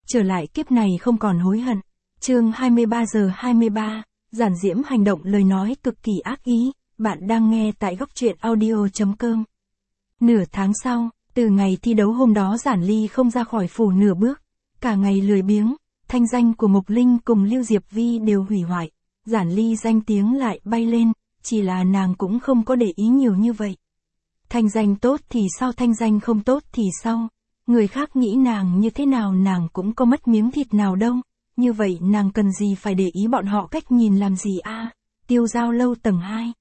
trở lại kiếp này không còn hối hận. Chương 23 giờ 23, giản diễm hành động lời nói cực kỳ ác ý, bạn đang nghe tại góc truyện audio.com. Nửa tháng sau, từ ngày thi đấu hôm đó Giản Ly không ra khỏi phủ nửa bước, cả ngày lười biếng, thanh danh của Mộc Linh cùng Lưu Diệp Vi đều hủy hoại, Giản Ly danh tiếng lại bay lên, chỉ là nàng cũng không có để ý nhiều như vậy. Thanh danh tốt thì sao, thanh danh không tốt thì sao, người khác nghĩ nàng như thế nào nàng cũng có mất miếng thịt nào đâu, như vậy nàng cần gì phải để ý bọn họ cách nhìn làm gì a? Tiêu Giao lâu tầng 2.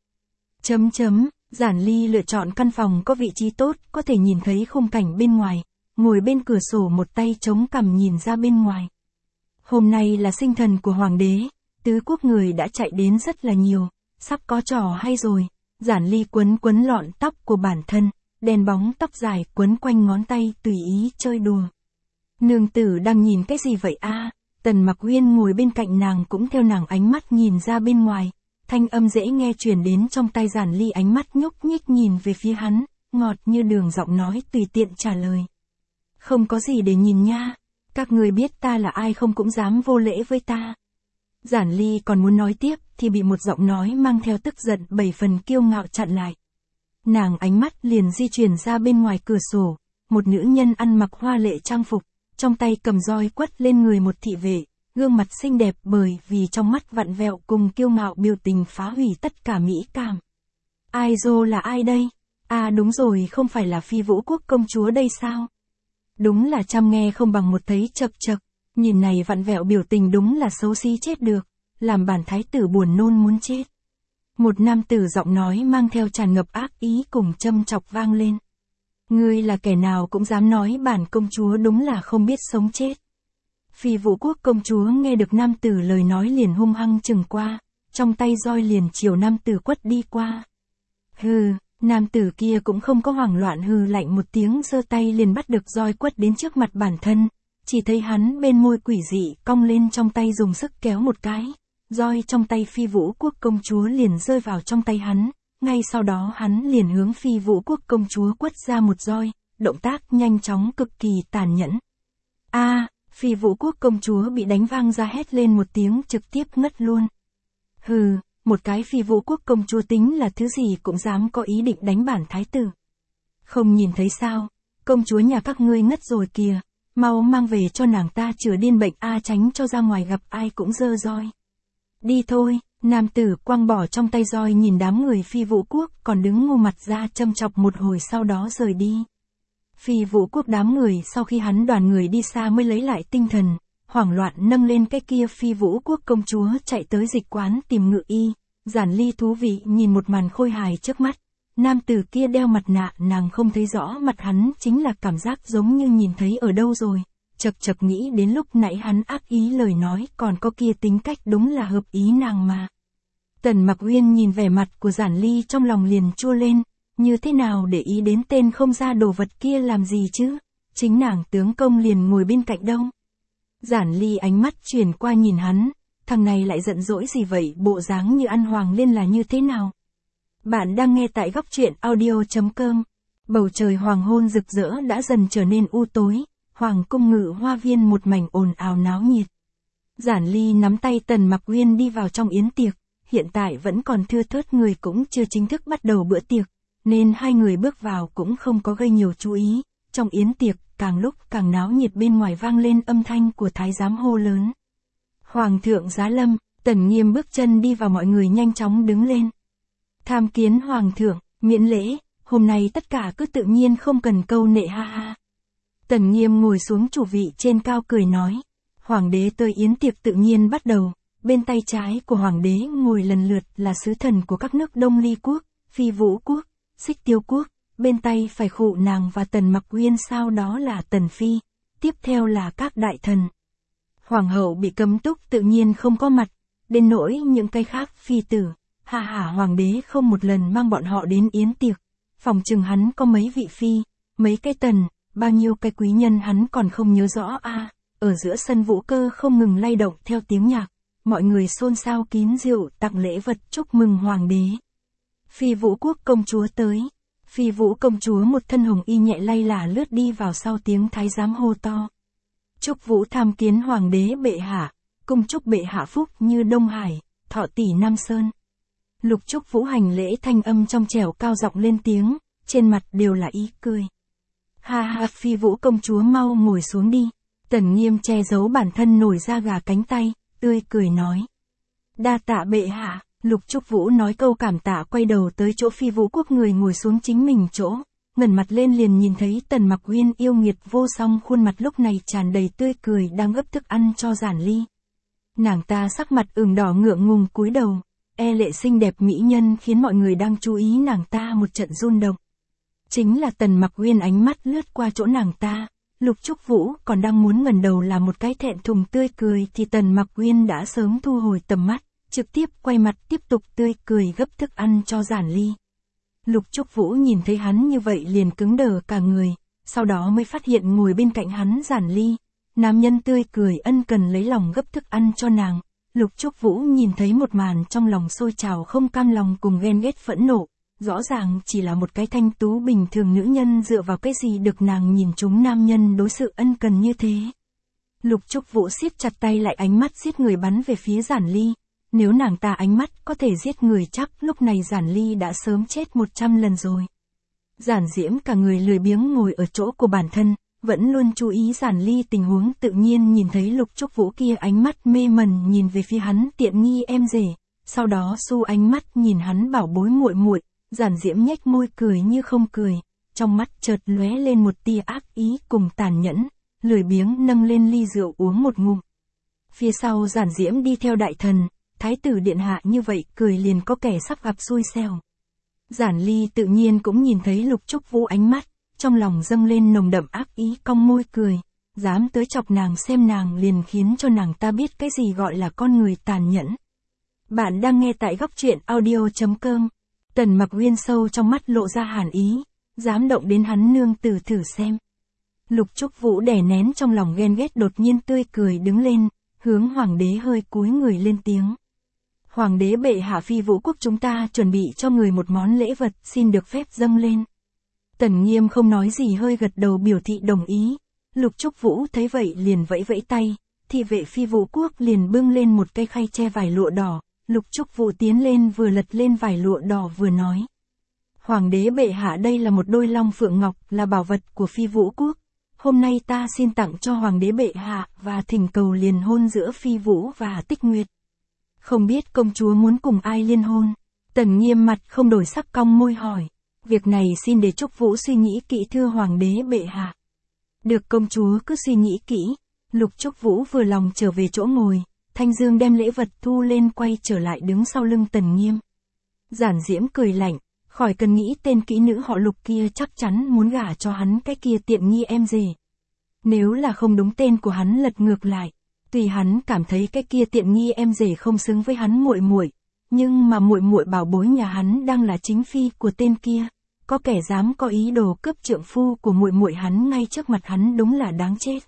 Giản Ly lựa chọn căn phòng có vị trí tốt, có thể nhìn thấy khung cảnh bên ngoài, ngồi bên cửa sổ một tay chống cằm nhìn ra bên ngoài. Hôm nay là sinh thần của hoàng đế, tứ quốc người đã chạy đến rất là nhiều, sắp có trò hay rồi. Giản Ly quấn lọn tóc của bản thân, đen bóng tóc dài quấn quanh ngón tay tùy ý chơi đùa. Nương tử đang nhìn cái gì vậy a? Tần Mặc Uyên ngồi bên cạnh nàng cũng theo nàng ánh mắt nhìn ra bên ngoài, thanh âm dễ nghe truyền đến trong tai Giản Ly, ánh mắt nhúc nhích nhìn về phía hắn, ngọt như đường giọng nói tùy tiện trả lời. Không có gì để nhìn nha, các người biết ta là ai không cũng dám vô lễ với ta. Giản Ly còn muốn nói tiếp thì bị một giọng nói mang theo tức giận 7 phần kiêu ngạo chặn lại. Nàng ánh mắt liền di chuyển ra bên ngoài cửa sổ, một nữ nhân ăn mặc hoa lệ trang phục, trong tay cầm roi quất lên người một thị vệ, gương mặt xinh đẹp bởi vì trong mắt vặn vẹo cùng kiêu ngạo biểu tình phá hủy tất cả mỹ cảm. Ai dô là ai đây? À đúng rồi, không phải là Phi Vũ Quốc công chúa đây sao? Đúng là trăm nghe không bằng một thấy chật chật, nhìn này vặn vẹo biểu tình đúng là xấu xí chết được, làm bản thái tử buồn nôn muốn chết. Một nam tử giọng nói mang theo tràn ngập ác ý cùng châm chọc vang lên. Ngươi là kẻ nào cũng dám nói bản công chúa đúng là không biết sống chết. Phi Vũ Quốc công chúa nghe được nam tử lời nói liền hung hăng chừng qua, trong tay roi liền chiều nam tử quất đi qua. Hừ, nam tử kia cũng không có hoảng loạn, hừ lạnh một tiếng giơ tay liền bắt được roi quất đến trước mặt bản thân, chỉ thấy hắn bên môi quỷ dị cong lên, trong tay dùng sức kéo một cái, roi trong tay Phi Vũ Quốc công chúa liền rơi vào trong tay hắn, ngay sau đó hắn liền hướng Phi Vũ Quốc công chúa quất ra một roi, động tác nhanh chóng cực kỳ tàn nhẫn. A, Phi Vũ Quốc công chúa bị đánh vang ra hét lên một tiếng trực tiếp ngất luôn. Hừ, một cái Phi Vũ Quốc công chúa tính là thứ gì cũng dám có ý định đánh bản thái tử. Không nhìn thấy sao, công chúa nhà các ngươi ngất rồi kìa, mau mang về cho nàng ta chữa điên bệnh a, tránh cho ra ngoài gặp ai cũng giơ roi. Đi thôi, nam tử quăng bỏ trong tay roi nhìn đám người Phi Vũ Quốc còn đứng ngu mặt ra châm chọc một hồi sau đó rời đi. Phi Vũ Quốc đám người sau khi hắn đoàn người đi xa mới lấy lại tinh thần, hoảng loạn nâng lên cái kia Phi Vũ Quốc công chúa chạy tới dịch quán tìm ngự y. Giản Ly thú vị nhìn một màn khôi hài trước mắt, nam tử kia đeo mặt nạ, nàng không thấy rõ mặt hắn, chính là cảm giác giống như nhìn thấy ở đâu rồi. Chật nghĩ đến lúc nãy hắn ác ý lời nói còn có kia tính cách đúng là hợp ý nàng mà. Tần Mặc Uyên nhìn vẻ mặt của Giản Ly trong lòng liền chua lên, như thế nào để ý đến tên không ra đồ vật kia làm gì chứ, chính nàng tướng công liền ngồi bên cạnh đâu. Giản Ly ánh mắt chuyển qua nhìn hắn, thằng này lại giận dỗi gì vậy, bộ dáng như ăn hoàng liên là như thế nào. Bạn đang nghe tại góc truyện audio.com. Bầu trời hoàng hôn rực rỡ đã dần trở nên u tối, hoàng cung Ngự Hoa Viên một mảnh ồn ào náo nhiệt. Giản Ly nắm tay Tần Mặc Uyên đi vào trong yến tiệc, hiện tại vẫn còn thưa thớt người, cũng chưa chính thức bắt đầu bữa tiệc, nên hai người bước vào cũng không có gây nhiều chú ý. Trong yến tiệc càng lúc càng náo nhiệt, bên ngoài vang lên âm thanh của thái giám hô lớn. Hoàng thượng giá lâm. Tần Nghiêm bước chân đi vào, mọi người nhanh chóng đứng lên. Tham kiến hoàng thượng, miễn lễ, hôm nay tất cả cứ tự nhiên không cần câu nệ ha ha. Tần Nghiêm ngồi xuống chủ vị trên cao cười nói. Hoàng đế tới, yến tiệc tự nhiên bắt đầu. Bên tay trái của hoàng đế ngồi lần lượt là sứ thần của các nước Đông Ly Quốc, Phi Vũ Quốc, Xích Tiêu Quốc. Bên tay phải khụ nàng và Tần Mặc Uyên, sau đó là Tần Phi, tiếp theo là các đại thần. Hoàng hậu bị cấm túc tự nhiên không có mặt, đến nỗi những cái khác phi tử, hoàng đế không một lần mang bọn họ đến yến tiệc. Phòng chừng hắn có mấy vị phi, mấy cái tần, bao nhiêu cái quý nhân hắn còn không nhớ rõ a. Ở giữa sân vũ cơ không ngừng lay động theo tiếng nhạc, mọi người xôn xao kín rượu tặng lễ vật chúc mừng hoàng đế. Phi Vũ Quốc công chúa tới. Phi Vũ công chúa một thân hồng y nhẹ lay là lướt đi vào, sau tiếng thái giám hô to. Chúc Vũ tham kiến hoàng đế bệ hạ, cung chúc bệ hạ phúc như Đông Hải, thọ tỷ Nam Sơn. Lục Chúc Vũ hành lễ, thanh âm trong trẻo cao giọng lên tiếng, trên mặt đều là ý cười. Ha ha, Phi Vũ công chúa mau ngồi xuống đi. Tần Nghiêm che giấu bản thân nổi da gà cánh tay, tươi cười nói. Đa tạ bệ hạ. Lục Chúc Vũ nói câu cảm tạ, quay đầu tới chỗ Phi Vũ Quốc người ngồi xuống chính mình chỗ, ngẩng mặt lên liền nhìn thấy Tần Mặc Uyên yêu nghiệt vô song, khuôn mặt lúc này tràn đầy tươi cười, đang gấp thức ăn cho Giản Ly. Nàng ta sắc mặt ửng đỏ ngượng ngùng cúi đầu, e lệ xinh đẹp mỹ nhân khiến mọi người đang chú ý nàng ta một trận run động. Chính là Tần Mặc Uyên ánh mắt lướt qua chỗ nàng ta, Lục Chúc Vũ còn đang muốn ngẩng đầu làm một cái thẹn thùng tươi cười thì Tần Mặc Uyên đã sớm thu hồi tầm mắt, trực tiếp quay mặt tiếp tục tươi cười gấp thức ăn cho Giản Ly. Lục Chúc Vũ nhìn thấy hắn như vậy liền cứng đờ cả người, sau đó mới phát hiện ngồi bên cạnh hắn Giản Ly, nam nhân tươi cười ân cần lấy lòng gấp thức ăn cho nàng. Lục Chúc Vũ nhìn thấy một màn trong lòng sôi trào không cam lòng cùng ghen ghét phẫn nộ, rõ ràng chỉ là một cái thanh tú bình thường nữ nhân dựa vào cái gì được nàng nhìn chúng nam nhân đối xử ân cần như thế. Lục Chúc Vũ siết chặt tay lại, ánh mắt giết người bắn về phía Giản Ly. Nếu nàng ta ánh mắt có thể giết người chắc lúc này Giản Ly đã sớm chết 100 lần rồi. Giản Diễm cả người lười biếng ngồi ở chỗ của bản thân, vẫn luôn chú ý Giản Ly tình huống, tự nhiên nhìn thấy Lục Chúc Vũ kia ánh mắt mê mẩn nhìn về phía hắn, tiện nghi em rể, sau đó xu ánh mắt nhìn hắn bảo bối muội muội. Giản Diễm nhếch môi cười như không cười, trong mắt chợt lóe lên một tia ác ý cùng tàn nhẫn, lười biếng nâng lên ly rượu uống một ngụm. Phía sau Giản Diễm đi theo đại thần, thái tử điện hạ như vậy cười liền có kẻ sắp gặp xui xẻo. Giản Ly tự nhiên cũng nhìn thấy Lục Chúc Vũ ánh mắt, trong lòng dâng lên nồng đậm ác ý, cong môi cười, dám tới chọc nàng xem nàng liền khiến cho nàng ta biết cái gì gọi là con người tàn nhẫn. Bạn đang nghe tại góc truyện audio.com. Tần Mặc Uyên sâu trong mắt lộ ra hàn ý, dám động đến hắn nương tử thử xem. Lục Chúc Vũ đè nén trong lòng ghen ghét đột nhiên tươi cười đứng lên, hướng hoàng đế hơi cúi người lên tiếng. Hoàng đế bệ hạ, Phi Vũ Quốc chúng ta chuẩn bị cho người một món lễ vật, xin được phép dâng lên. Tần Nghiêm không nói gì hơi gật đầu biểu thị đồng ý. Lục Chúc Vũ thấy vậy liền vẫy vẫy tay, thị vệ Phi Vũ Quốc liền bưng lên một cây khay che vải lụa đỏ. Lục Chúc Vũ tiến lên vừa lật lên vải lụa đỏ vừa nói. Hoàng đế bệ hạ, đây là một đôi long phượng ngọc, là bảo vật của Phi Vũ Quốc. Hôm nay ta xin tặng cho hoàng đế bệ hạ và thỉnh cầu liền hôn giữa Phi Vũ và Tích Nguyệt. Không biết công chúa muốn cùng ai liên hôn? Tần Nghiêm mặt không đổi sắc cong môi hỏi. Việc này xin để Chúc Vũ suy nghĩ kỹ thưa hoàng đế bệ hạ. Được, công chúa cứ suy nghĩ kỹ. Lục Chúc Vũ vừa lòng trở về chỗ ngồi. Thanh Dương đem lễ vật thu lên quay trở lại đứng sau lưng Tần Nghiêm. Giản Diễm cười lạnh, khỏi cần nghĩ tên kỹ nữ họ Lục kia chắc chắn muốn gả cho hắn cái kia tiện nghi em rể. Nếu là không đúng tên của hắn lật ngược lại, tùy hắn cảm thấy cái kia tiện nghi em rể không xứng với hắn muội muội, nhưng mà muội muội bảo bối nhà hắn đang là chính phi của tên kia, có kẻ dám có ý đồ cướp trượng phu của muội muội hắn ngay trước mặt hắn đúng là đáng chết.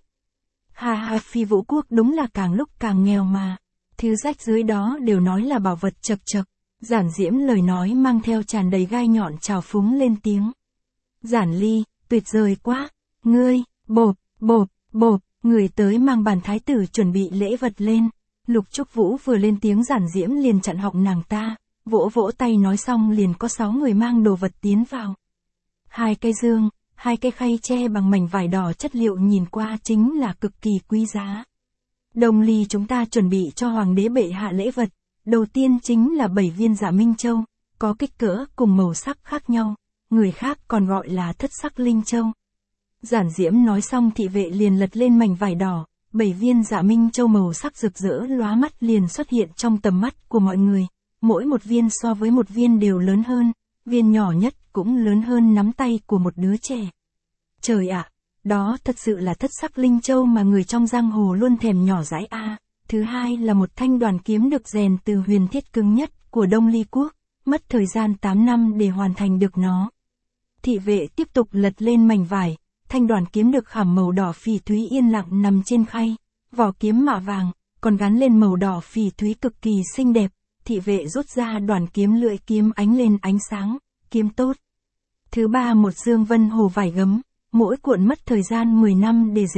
Ha ha, Phi Vũ Quốc đúng là càng lúc càng nghèo mà. Thứ rách dưới đó đều nói là bảo vật chật chật. Giản Diễm lời nói mang theo tràn đầy gai nhọn trào phúng lên tiếng. Giản Ly, tuyệt vời quá. Ngươi, bộp, bộp, bộp, người tới mang bàn thái tử chuẩn bị lễ vật lên. Lục Chúc Vũ vừa lên tiếng Giản Diễm liền chặn họng nàng ta, vỗ vỗ tay nói xong liền có 6 người mang đồ vật tiến vào. 2 cây dương, 2 cây khay tre bằng mảnh vải đỏ chất liệu nhìn qua chính là cực kỳ quý giá. Đồng ly chúng ta chuẩn bị cho hoàng đế bệ hạ lễ vật, đầu tiên chính là 7 viên Dạ Minh Châu, có kích cỡ cùng màu sắc khác nhau, người khác còn gọi là thất sắc linh châu. Giản Diễm nói xong thị vệ liền lật lên mảnh vải đỏ, 7 viên Dạ Minh Châu màu sắc rực rỡ lóa mắt liền xuất hiện trong tầm mắt của mọi người, mỗi một viên so với một viên đều lớn hơn, viên nhỏ nhất cũng lớn hơn nắm tay của một đứa trẻ. Trời ạ, đó thật sự là thất sắc linh châu mà người trong giang hồ luôn thèm nhỏ dãi a. Thứ hai là một thanh đoàn kiếm được rèn từ huyền thiết cứng nhất của Đông Ly Quốc, mất thời gian 8 năm để hoàn thành được nó. Thị vệ tiếp tục lật lên mảnh vải, thanh đoàn kiếm được khảm màu đỏ phỉ thúy yên lặng nằm trên khay, vỏ kiếm mạ vàng, còn gắn lên màu đỏ phỉ thúy cực kỳ xinh đẹp. Thị vệ rút ra đoàn kiếm, lưỡi kiếm ánh lên ánh sáng, kiếm tốt. Thứ ba một dương vân hồ vải gấm, mỗi cuộn mất thời gian 10 năm để dệt,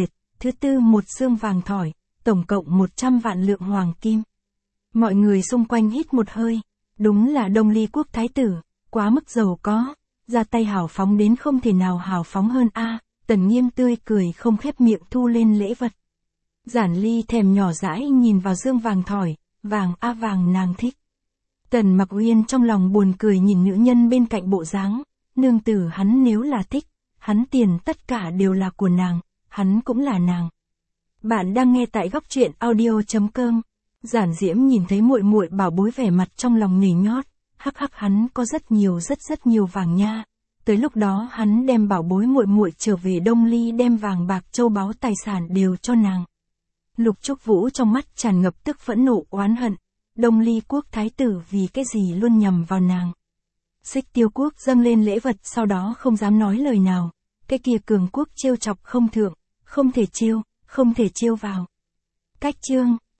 thứ tư một xương vàng thỏi, tổng cộng 100 vạn lượng hoàng kim. Mọi người xung quanh hít một hơi, đúng là Đông Ly quốc thái tử, quá mức giàu có, ra tay hào phóng đến không thể nào hào phóng hơn a. Tần Nghiêm tươi cười không khép miệng thu lên lễ vật. Giản Ly thèm nhỏ dãi nhìn vào xương vàng thỏi, vàng a vàng nàng thích. Tần Mặc Uyên trong lòng buồn cười nhìn nữ nhân bên cạnh bộ dáng, nương tử hắn nếu là thích, hắn tiền tất cả đều là của nàng, hắn cũng là nàng. Bạn đang nghe tại góc truyện audio.com. Giản Diễm nhìn thấy muội muội bảo bối vẻ mặt trong lòng nhảy nhót, hắc hắc hắn có rất nhiều vàng nha. Tới lúc đó hắn đem bảo bối muội muội trở về Đông Ly đem vàng bạc châu báu tài sản đều cho nàng. Lục Trúc Vũ trong mắt tràn ngập tức phẫn nộ oán hận, Đông Ly quốc thái tử vì cái gì luôn nhầm vào nàng. Xích Tiêu quốc dâng lên lễ vật sau đó không dám nói lời nào, cái kia cường quốc trêu chọc không thượng, không thể trêu vào. Cách chương